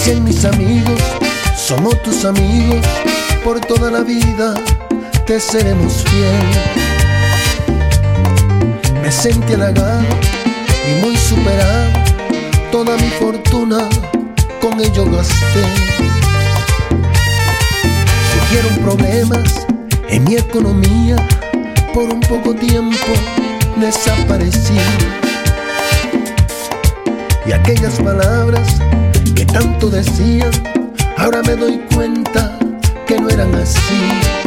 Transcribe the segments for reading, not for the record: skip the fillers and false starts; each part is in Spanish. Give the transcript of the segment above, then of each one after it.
dicen mis amigos, somos tus amigos, por toda la vida te seremos fiel. Me sentí halagado y muy superado, toda mi fortuna con ello gasté. Surgieron problemas en mi economía, por un poco tiempo desaparecí. Y aquellas palabras que tanto decían, ahora me doy cuenta que no eran así.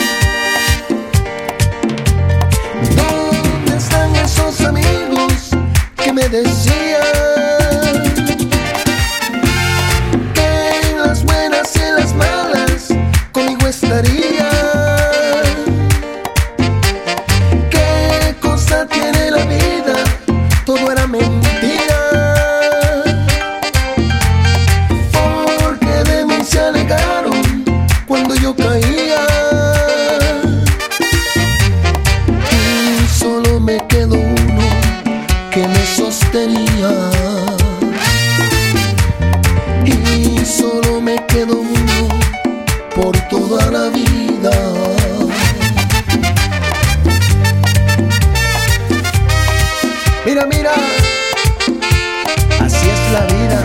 ¿Dónde están esos amigos que me decían que en las buenas y en las malas conmigo estarían? ¿Qué cosa tiene la vida? Todo era mentira. Cuando yo caía, y solo me quedó uno que me sostenía, y solo me quedó uno por toda la vida. Mira, mira, así es la vida.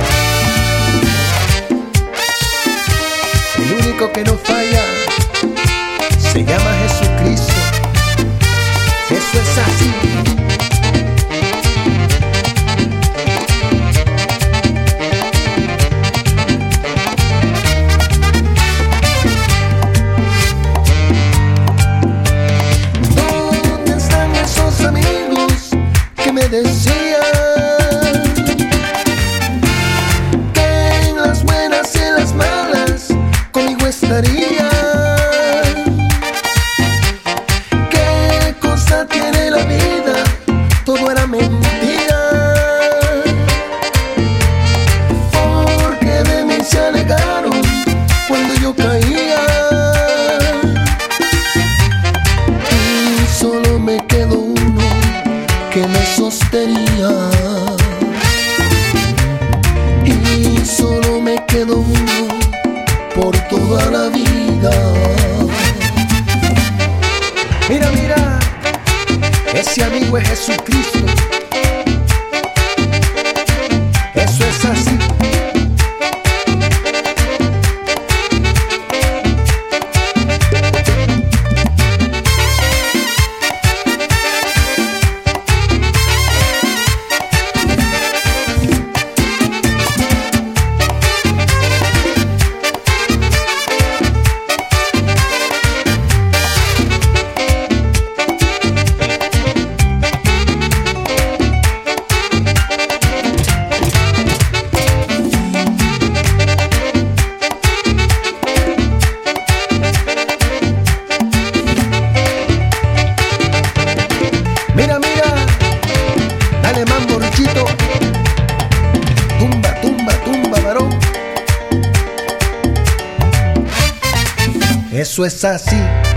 El único que no falla se llama Jesucristo. Eso es así. ¿Dónde están esos amigos que me decían que en las buenas y en las malas conmigo estaría? ¿Qué cosa tiene la vida? Todo era mentira. Porque de mí se alegaron cuando yo caía, y solo me quedó uno que me sostenía, y solo me quedó uno por toda la vida. Mira, mira, ese amigo es Jesucristo. Eso es así. Mira, mira, dale mambo, Richito. Tumba, tumba, tumba, varón. Eso es así.